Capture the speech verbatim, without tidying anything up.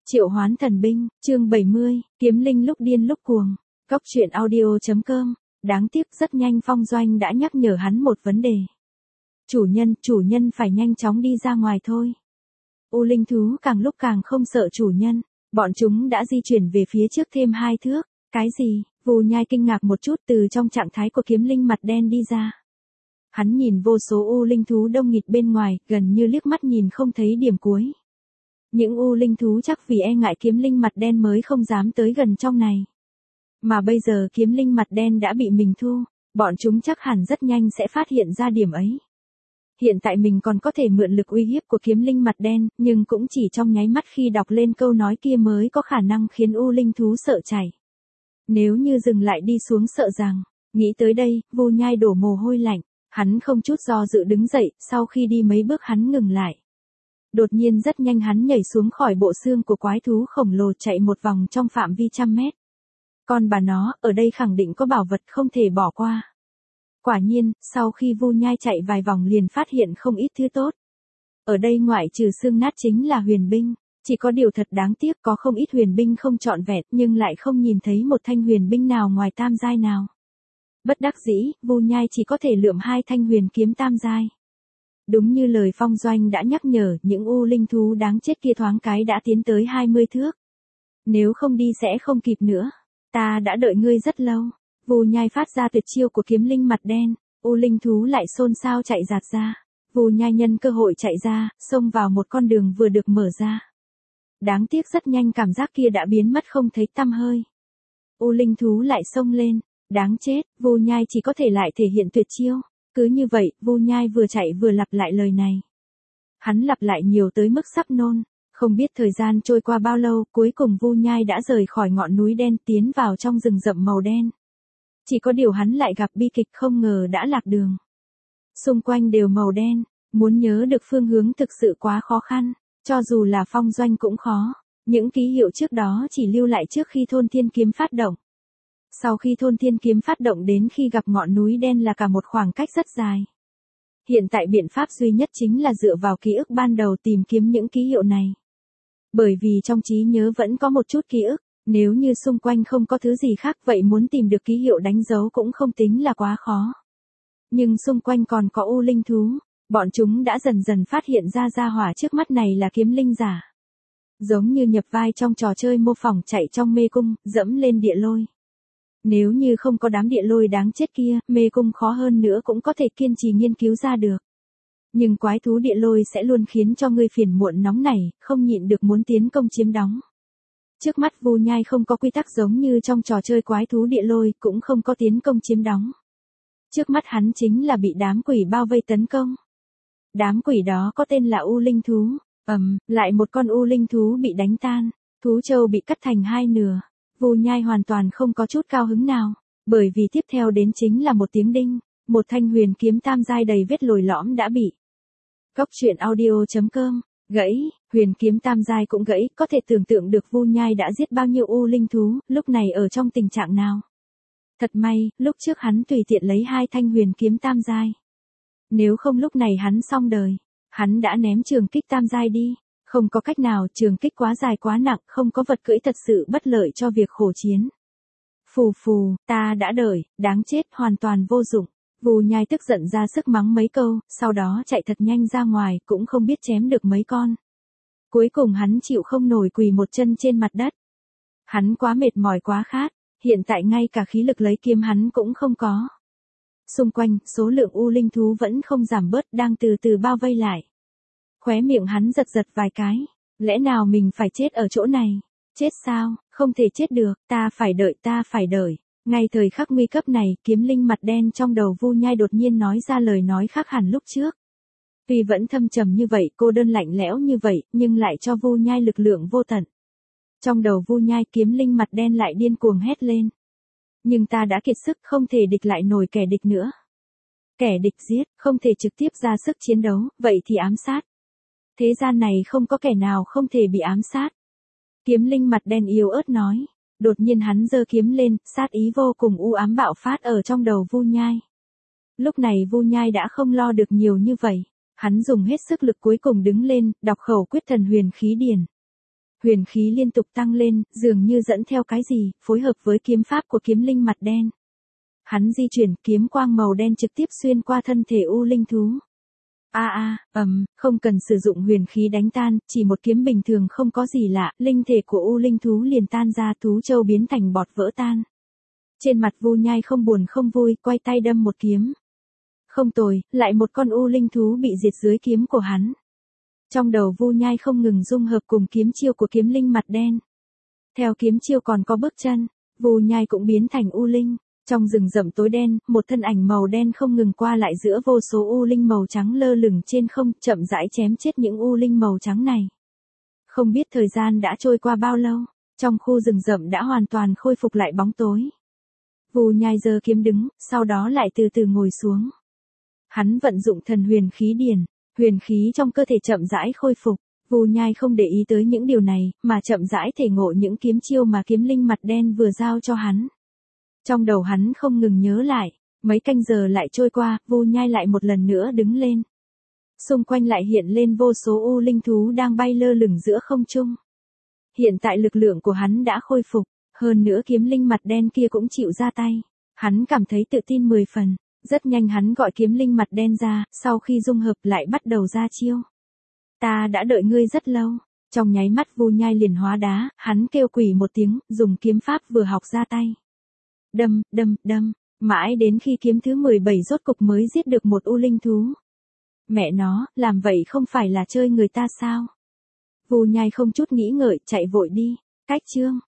Triệu hoán thần binh, chương bảy mươi, kiếm linh lúc điên lúc cuồng. Cốc truyện audio.com. Đáng tiếc rất nhanh Phong Doanh đã nhắc nhở hắn một vấn đề. Chủ nhân, chủ nhân phải nhanh chóng đi ra ngoài thôi. U linh thú càng lúc càng không sợ chủ nhân, bọn chúng đã di chuyển về phía trước thêm hai thước. Cái gì? Vù Nhai kinh ngạc một chút từ trong trạng thái của kiếm linh mặt đen đi ra. Hắn nhìn vô số u linh thú đông nghịt bên ngoài, gần như liếc mắt nhìn không thấy điểm cuối. Những u linh thú chắc vì e ngại kiếm linh mặt đen mới không dám tới gần trong này. Mà bây giờ kiếm linh mặt đen đã bị mình thu, bọn chúng chắc hẳn rất nhanh sẽ phát hiện ra điểm ấy. Hiện tại mình còn có thể mượn lực uy hiếp của kiếm linh mặt đen, nhưng cũng chỉ trong nháy mắt khi đọc lên câu nói kia mới có khả năng khiến u linh thú sợ chảy. Nếu như dừng lại đi xuống sợ rằng, nghĩ tới đây, Vù Nhai đổ mồ hôi lạnh, hắn không chút do dự đứng dậy, sau khi đi mấy bước hắn ngừng lại. Đột nhiên rất nhanh hắn nhảy xuống khỏi bộ xương của quái thú khổng lồ chạy một vòng trong phạm vi trăm mét. Con bà nó, ở đây khẳng định có bảo vật không thể bỏ qua. Quả nhiên, sau khi Vù Nhai chạy vài vòng liền phát hiện không ít thứ tốt. Ở đây ngoại trừ xương nát chính là huyền binh, chỉ có điều thật đáng tiếc có không ít huyền binh không trọn vẹn nhưng lại không nhìn thấy một thanh huyền binh nào ngoài tam giai nào. Bất đắc dĩ, Vù Nhai chỉ có thể lượm hai thanh huyền kiếm tam giai. Đúng như lời Phong Doanh đã nhắc nhở, những u linh thú đáng chết kia thoáng cái đã tiến tới hai mươi thước. Nếu không đi sẽ không kịp nữa. Ta đã đợi ngươi rất lâu. Vù Nhai phát ra tuyệt chiêu của kiếm linh mặt đen, u linh thú lại xôn xao chạy giạt ra. Vù Nhai nhân cơ hội chạy ra, xông vào một con đường vừa được mở ra. Đáng tiếc rất nhanh cảm giác kia đã biến mất không thấy tăm hơi. U linh thú lại xông lên, đáng chết, Vù Nhai chỉ có thể lại thể hiện tuyệt chiêu. Cứ như vậy, Vù Nhai vừa chạy vừa lặp lại lời này. Hắn lặp lại nhiều tới mức sắp nôn, không biết thời gian trôi qua bao lâu, cuối cùng Vù Nhai đã rời khỏi ngọn núi đen tiến vào trong rừng rậm màu đen. Chỉ có điều hắn lại gặp bi kịch không ngờ đã lạc đường. Xung quanh đều màu đen, muốn nhớ được phương hướng thực sự quá khó khăn, cho dù là Phong Doanh cũng khó. Những ký hiệu trước đó chỉ lưu lại trước khi thôn thiên kiếm phát động. Sau khi thôn thiên kiếm phát động đến khi gặp ngọn núi đen là cả một khoảng cách rất dài. Hiện tại biện pháp duy nhất chính là dựa vào ký ức ban đầu tìm kiếm những ký hiệu này. Bởi vì trong trí nhớ vẫn có một chút ký ức, nếu như xung quanh không có thứ gì khác vậy muốn tìm được ký hiệu đánh dấu cũng không tính là quá khó. Nhưng xung quanh còn có u linh thú, bọn chúng đã dần dần phát hiện ra gia hỏa trước mắt này là kiếm linh giả. Giống như nhập vai trong trò chơi mô phỏng chạy trong mê cung, dẫm lên địa lôi. Nếu như không có đám địa lôi đáng chết kia, mê cung khó hơn nữa cũng có thể kiên trì nghiên cứu ra được. Nhưng quái thú địa lôi sẽ luôn khiến cho ngươi phiền muộn nóng nảy, không nhịn được muốn tiến công chiếm đóng. Trước mắt Vù Nhai không có quy tắc giống như trong trò chơi quái thú địa lôi, cũng không có tiến công chiếm đóng. Trước mắt hắn chính là bị đám quỷ bao vây tấn công. Đám quỷ đó có tên là u linh thú, ầm, um, lại một con u linh thú bị đánh tan, thú châu bị cắt thành hai nửa. Vù Nhai hoàn toàn không có chút cao hứng nào, bởi vì tiếp theo đến chính là một tiếng đinh, một thanh huyền kiếm tam giai đầy vết lồi lõm đã bị. Cốc truyện audio.com, gãy, huyền kiếm tam giai cũng gãy, có thể tưởng tượng được Vù Nhai đã giết bao nhiêu u linh thú, lúc này ở trong tình trạng nào. Thật may, lúc trước hắn tùy tiện lấy hai thanh huyền kiếm tam giai. Nếu không lúc này hắn xong đời, hắn đã ném trường kích tam giai đi. Không có cách nào, trường kích quá dài quá nặng, không có vật cưỡi thật sự bất lợi cho việc khổ chiến. Phù phù, ta đã đợi, đáng chết, hoàn toàn vô dụng. Vù Nhai tức giận ra sức mắng mấy câu, sau đó chạy thật nhanh ra ngoài, cũng không biết chém được mấy con. Cuối cùng hắn chịu không nổi quỳ một chân trên mặt đất. Hắn quá mệt mỏi quá khát, hiện tại ngay cả khí lực lấy kiếm hắn cũng không có. Xung quanh, số lượng u linh thú vẫn không giảm bớt, đang từ từ bao vây lại. Khóe miệng hắn giật giật vài cái, lẽ nào mình phải chết ở chỗ này? Chết sao? Không thể chết được, ta phải đợi, ta phải đợi. Ngay thời khắc nguy cấp này, kiếm linh mặt đen trong đầu Vù Nhai đột nhiên nói ra lời nói khác hẳn lúc trước. Tuy vẫn thâm trầm như vậy, cô đơn lạnh lẽo như vậy, nhưng lại cho Vù Nhai lực lượng vô tận. Trong đầu Vù Nhai kiếm linh mặt đen lại điên cuồng hét lên. Nhưng ta đã kiệt sức, không thể địch lại nổi kẻ địch nữa. Kẻ địch giết, không thể trực tiếp ra sức chiến đấu, vậy thì ám sát. Thế gian này không có kẻ nào không thể bị ám sát. Kiếm linh mặt đen yếu ớt nói. Đột nhiên hắn giơ kiếm lên, sát ý vô cùng u ám bạo phát ở trong đầu Vù Nhai. Lúc này Vù Nhai đã không lo được nhiều như vậy. Hắn dùng hết sức lực cuối cùng đứng lên, đọc khẩu quyết thần huyền khí điển. Huyền khí liên tục tăng lên, dường như dẫn theo cái gì, phối hợp với kiếm pháp của kiếm linh mặt đen. Hắn di chuyển, kiếm quang màu đen trực tiếp xuyên qua thân thể u linh thú. A a, ầm, không cần sử dụng huyền khí đánh tan, chỉ một kiếm bình thường không có gì lạ, linh thể của u linh thú liền tan ra, thú châu biến thành bọt vỡ tan. Trên mặt Vu Nhai không buồn không vui, quay tay đâm một kiếm. Không tồi, lại một con u linh thú bị diệt dưới kiếm của hắn. Trong đầu Vu Nhai không ngừng dung hợp cùng kiếm chiêu của kiếm linh mặt đen. Theo kiếm chiêu còn có bước chân, Vu Nhai cũng biến thành u linh. Trong rừng rậm tối đen, một thân ảnh màu đen không ngừng qua lại giữa vô số u linh màu trắng lơ lửng trên không, chậm rãi chém chết những u linh màu trắng này. Không biết thời gian đã trôi qua bao lâu, trong khu rừng rậm đã hoàn toàn khôi phục lại bóng tối. Vu Nhai giơ kiếm đứng, sau đó lại từ từ ngồi xuống. Hắn vận dụng thần huyền khí điển, huyền khí trong cơ thể chậm rãi khôi phục. Vu Nhai không để ý tới những điều này, mà chậm rãi thể ngộ những kiếm chiêu mà kiếm linh mặt đen vừa giao cho hắn. Trong đầu hắn không ngừng nhớ lại, mấy canh giờ lại trôi qua, Vu Nhai lại một lần nữa đứng lên. Xung quanh lại hiện lên vô số u linh thú đang bay lơ lửng giữa không trung. Hiện tại lực lượng của hắn đã khôi phục, hơn nữa kiếm linh mặt đen kia cũng chịu ra tay. Hắn cảm thấy tự tin mười phần, rất nhanh hắn gọi kiếm linh mặt đen ra, sau khi dung hợp lại bắt đầu ra chiêu. Ta đã đợi ngươi rất lâu. Trong nháy mắt Vu Nhai liền hóa đá, hắn kêu quỷ một tiếng, dùng kiếm pháp vừa học ra tay. Đâm, đâm, đâm, mãi đến khi kiếm thứ mười bảy rốt cục mới giết được một u linh thú. Mẹ nó, làm vậy không phải là chơi người ta sao? Vu Nhai không chút nghĩ ngợi, chạy vội đi. Cách chương